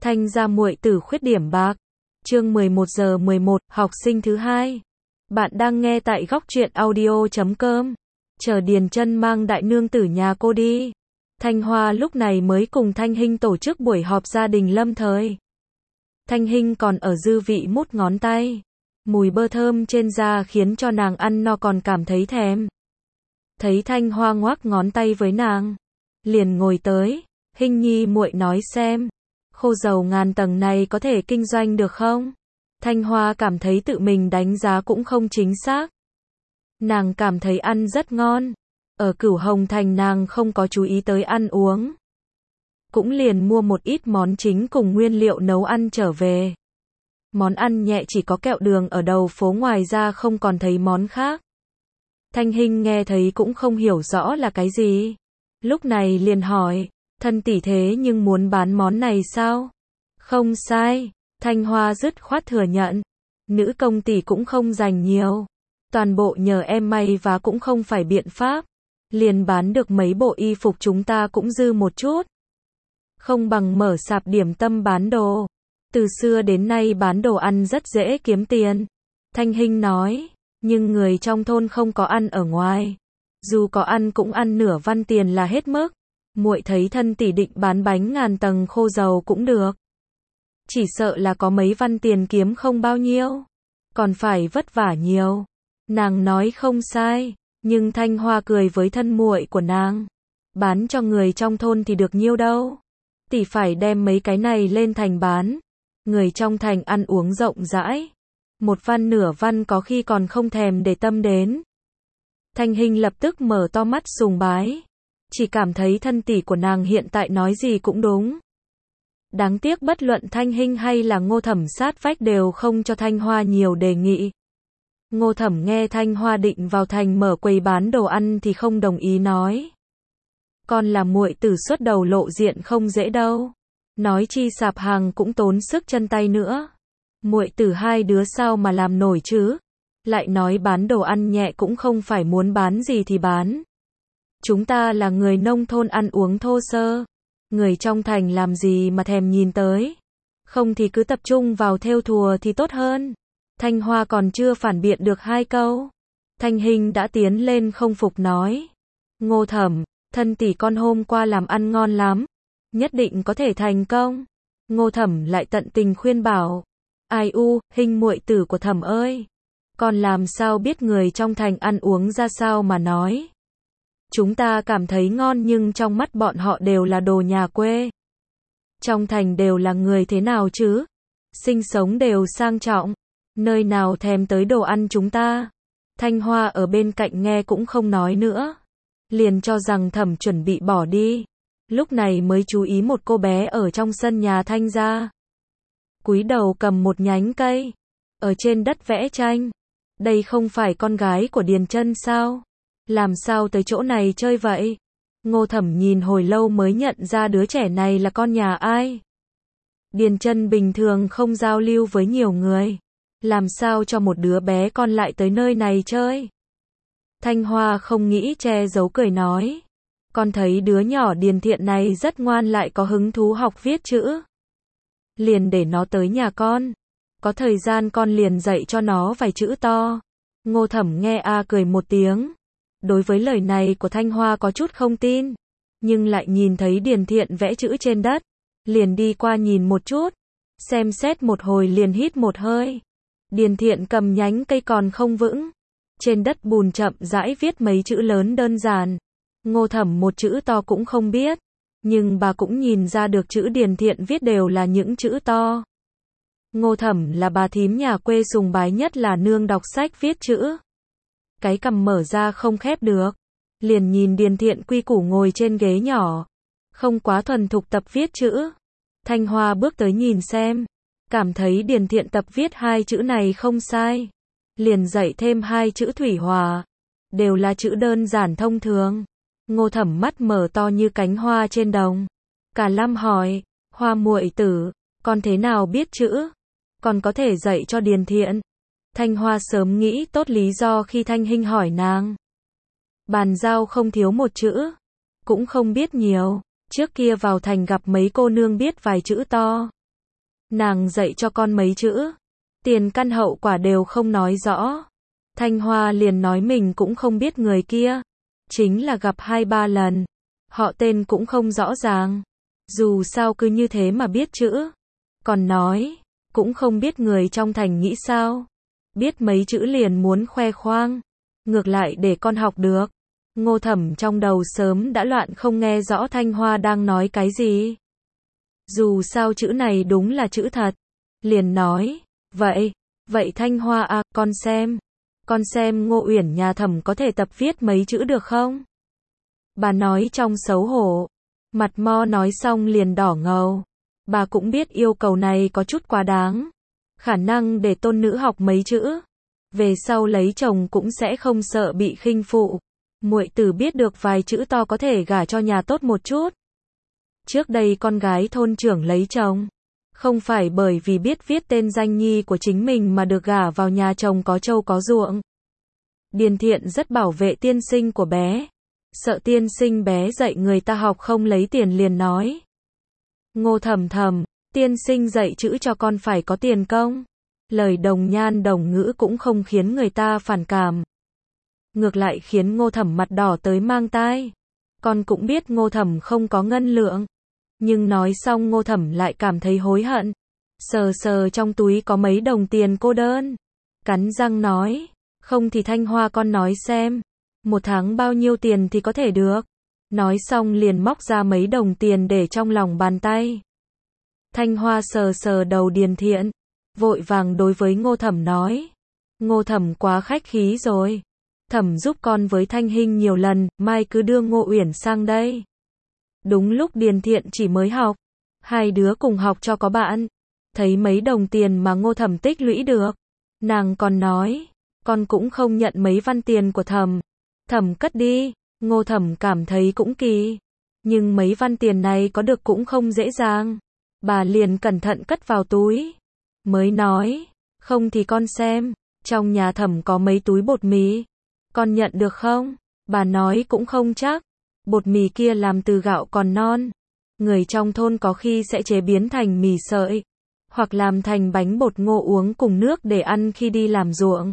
Thanh gia muội tử khuyết điểm bạc. Chương 11:11, học sinh thứ hai. Bạn đang nghe tại góc truyện audio.com. Chờ Điền Chân mang đại nương tử nhà cô đi. Thanh Hoa lúc này mới cùng Thanh Hinh tổ chức buổi họp gia đình lâm thời. Thanh Hinh còn ở dư vị mút ngón tay. Mùi bơ thơm trên da khiến cho nàng ăn no còn cảm thấy thèm. Thấy Thanh Hoa ngoác ngón tay với nàng, liền ngồi tới. Hinh nhi muội nói xem, khô dầu ngàn tầng này có thể kinh doanh được không? Thanh Hoa cảm thấy tự mình đánh giá cũng không chính xác. Nàng cảm thấy ăn rất ngon. Ở Cửu Hồng Thành nàng không có chú ý tới ăn uống. Cũng liền mua một ít món chính cùng nguyên liệu nấu ăn trở về. Món ăn nhẹ chỉ có kẹo đường ở đầu phố, ngoài ra không còn thấy món khác. Thanh Hinh nghe thấy cũng không hiểu rõ là cái gì. Lúc này liền hỏi, thân tỷ thế nhưng muốn bán món này sao? Không sai, Thanh Hoa dứt khoát thừa nhận. Nữ công tỷ cũng không dành nhiều. Toàn bộ nhờ em may và cũng không phải biện pháp. Liền bán được mấy bộ y phục chúng ta cũng dư một chút. Không bằng mở sạp điểm tâm bán đồ. Từ xưa đến nay bán đồ ăn rất dễ kiếm tiền. Thanh Hinh nói, nhưng người trong thôn không có ăn ở ngoài. Dù có ăn cũng ăn nửa văn tiền là hết mức. Muội thấy thân tỷ định bán bánh ngàn tầng khô dầu cũng được. Chỉ sợ là có mấy văn tiền kiếm không bao nhiêu. Còn phải vất vả nhiều. Nàng nói không sai. Nhưng Thanh Hoa cười với thân muội của nàng. Bán cho người trong thôn thì được nhiêu đâu. Tỷ phải đem mấy cái này lên thành bán. Người trong thành ăn uống rộng rãi. Một văn nửa văn có khi còn không thèm để tâm đến. Thanh Hinh lập tức mở to mắt sùng bái. Chỉ cảm thấy thân tỷ của nàng hiện tại nói gì cũng đúng. Đáng tiếc bất luận Thanh Hinh hay là Ngô Thẩm sát vách đều không cho Thanh Hoa nhiều đề nghị. Ngô Thẩm nghe Thanh Hoa định vào thành mở quầy bán đồ ăn thì không đồng ý, nói. Con là muội tử xuất đầu lộ diện không dễ đâu. Nói chi sạp hàng cũng tốn sức chân tay nữa. Muội tử hai đứa sao mà làm nổi chứ? Lại nói bán đồ ăn nhẹ cũng không phải muốn bán gì thì bán. Chúng ta là người nông thôn ăn uống thô sơ. Người trong thành làm gì mà thèm nhìn tới. Không thì cứ tập trung vào thêu thùa thì tốt hơn. Thanh Hoa còn chưa phản biện được hai câu. Thanh Hinh đã tiến lên không phục nói. Ngô Thẩm, thân tỷ con hôm qua làm ăn ngon lắm. Nhất định có thể thành công. Ngô Thẩm lại tận tình khuyên bảo. Ai u, Hinh muội tử của Thẩm ơi. Con làm sao biết người trong thành ăn uống ra sao mà nói. Chúng ta cảm thấy ngon nhưng trong mắt bọn họ đều là đồ nhà quê. Trong thành đều là người thế nào chứ? Sinh sống đều sang trọng. Nơi nào thèm tới đồ ăn chúng ta? Thanh Hoa ở bên cạnh nghe cũng không nói nữa. Liền cho rằng Thẩm chuẩn bị bỏ đi. Lúc này mới chú ý một cô bé ở trong sân nhà Thanh gia. Cúi đầu cầm một nhánh cây. Ở trên đất vẽ tranh. Đây không phải con gái của Điền Chân sao? Làm sao tới chỗ này chơi vậy? Ngô Thẩm nhìn hồi lâu mới nhận ra đứa trẻ này là con nhà ai. Điền Chân bình thường không giao lưu với nhiều người. Làm sao cho một đứa bé con lại tới nơi này chơi? Thanh Hoa không nghĩ che giấu cười nói. Con thấy đứa nhỏ Điền Thiện này rất ngoan lại có hứng thú học viết chữ. Liền để nó tới nhà con. Có thời gian con liền dạy cho nó vài chữ to. Ngô Thẩm nghe cười một tiếng. Đối với lời này của Thanh Hoa có chút không tin. Nhưng lại nhìn thấy Điền Thiện vẽ chữ trên đất. Liền đi qua nhìn một chút. Xem xét một hồi liền hít một hơi. Điền Thiện cầm nhánh cây còn không vững. Trên đất bùn chậm rãi viết mấy chữ lớn đơn giản. Ngô Thẩm một chữ to cũng không biết. Nhưng bà cũng nhìn ra được chữ Điền Thiện viết đều là những chữ to. Ngô Thẩm là bà thím nhà quê sùng bái nhất là nương đọc sách viết chữ. Cái cằm mở ra không khép được. Liền nhìn Điền Thiện quy củ ngồi trên ghế nhỏ. Không quá thuần thục tập viết chữ. Thanh Hoa bước tới nhìn xem. Cảm thấy Điền Thiện tập viết hai chữ này không sai. Liền dạy thêm hai chữ thủy hòa. Đều là chữ đơn giản thông thường. Ngô Thẩm mắt mở to như cánh hoa trên đồng. Cả Lâm hỏi, Hoa muội tử, con thế nào biết chữ? Con có thể dạy cho Điền Thiện. Thanh Hoa sớm nghĩ tốt lý do khi Thanh Hinh hỏi nàng. Bàn giao không thiếu một chữ. Cũng không biết nhiều. Trước kia vào thành gặp mấy cô nương biết vài chữ to. Nàng dạy cho con mấy chữ, tiền căn hậu quả đều không nói rõ. Thanh Hoa liền nói mình cũng không biết người kia, chính là gặp 2-3 lần, họ tên cũng không rõ ràng. Dù sao cứ như thế mà biết chữ. Còn nói, cũng không biết người trong thành nghĩ sao. Biết mấy chữ liền muốn khoe khoang. Ngược lại để con học được. Ngô Thẩm trong đầu sớm đã loạn không nghe rõ Thanh Hoa đang nói cái gì. Dù sao chữ này đúng là chữ thật. Liền nói, vậy Thanh Hoa à, con xem Ngô Uyển nhà Thẩm có thể tập viết mấy chữ được không? Bà nói trong xấu hổ. Mặt mo nói xong liền đỏ ngầu. Bà cũng biết yêu cầu này có chút quá đáng. Khả năng để tôn nữ học mấy chữ, về sau lấy chồng cũng sẽ không sợ bị khinh phụ. Muội tử biết được vài chữ to có thể gả cho nhà tốt một chút. Trước đây con gái thôn trưởng lấy chồng, không phải bởi vì biết viết tên danh nhi của chính mình mà được gả vào nhà chồng có trâu có ruộng. Điền Thiện rất bảo vệ tiên sinh của bé, sợ tiên sinh bé dạy người ta học không lấy tiền liền nói. Ngô Thẩm, tiên sinh dạy chữ cho con phải có tiền công. Lời đồng nhan đồng ngữ cũng không khiến người ta phản cảm. Ngược lại khiến Ngô Thẩm mặt đỏ tới mang tai. Con cũng biết Ngô Thẩm không có ngân lượng. Nhưng nói xong Ngô Thẩm lại cảm thấy hối hận. Sờ trong túi có mấy đồng tiền cô đơn. Cắn răng nói, không thì Thanh Hoa con nói xem. Một tháng bao nhiêu tiền thì có thể được. Nói xong liền móc ra mấy đồng tiền để trong lòng bàn tay. Thanh Hoa sờ đầu Điền Thiện, vội vàng đối với Ngô Thẩm nói. Ngô Thẩm quá khách khí rồi. Thẩm giúp con với Thanh Hinh nhiều lần, mai cứ đưa Ngô Uyển sang đây. Đúng lúc Điền Thiện chỉ mới học, hai đứa cùng học cho có bạn. Thấy mấy đồng tiền mà Ngô Thẩm tích lũy được, nàng còn nói, con cũng không nhận mấy văn tiền của Thẩm. Thẩm cất đi. Ngô Thẩm cảm thấy cũng kỳ, nhưng mấy văn tiền này có được cũng không dễ dàng. Bà liền cẩn thận cất vào túi, mới nói, không thì con xem, trong nhà Thẩm có mấy túi bột mì, con nhận được không? Bà nói cũng không chắc, bột mì kia làm từ gạo còn non, người trong thôn có khi sẽ chế biến thành mì sợi, hoặc làm thành bánh bột ngô uống cùng nước để ăn khi đi làm ruộng.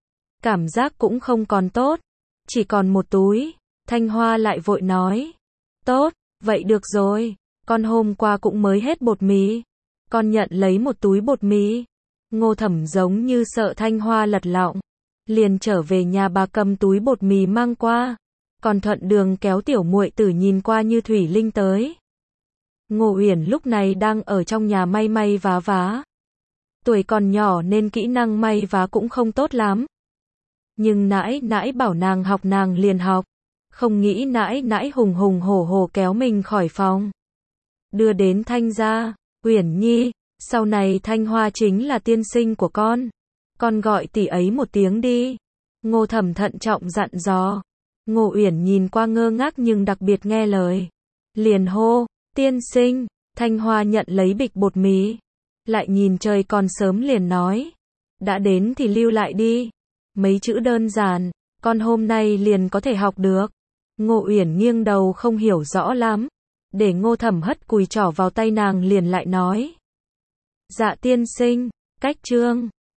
Cảm giác cũng không còn tốt, chỉ còn một túi. Thanh Hoa lại vội nói, tốt, vậy được rồi, con hôm qua cũng mới hết bột mì, con nhận lấy một túi bột mì. Ngô Thẩm giống như sợ Thanh Hoa lật lọng, liền trở về nhà bà cầm túi bột mì mang qua, còn thuận đường kéo tiểu muội tử nhìn qua như thủy linh tới. Ngô Uyển lúc này đang ở trong nhà may vá. Tuổi còn nhỏ nên kỹ năng may vá cũng không tốt lắm. Nhưng nãi bảo nàng học nàng liền học. Không nghĩ nãi hùng hổ kéo mình khỏi phòng. Đưa đến Thanh gia, Uyển Nhi, sau này Thanh Hoa chính là tiên sinh của con gọi tỷ ấy một tiếng đi. Ngô Thẩm thận trọng dặn dò. Ngô Uyển nhìn qua ngơ ngác nhưng đặc biệt nghe lời. Liền hô, tiên sinh. Thanh Hoa nhận lấy bịch bột mì, lại nhìn trời còn sớm liền nói, đã đến thì lưu lại đi. Mấy chữ đơn giản, con hôm nay liền có thể học được. Ngô Uyển nghiêng đầu không hiểu rõ lắm, để Ngô Thẩm hất cùi trỏ vào tay nàng liền lại nói. Dạ tiên sinh, cách chương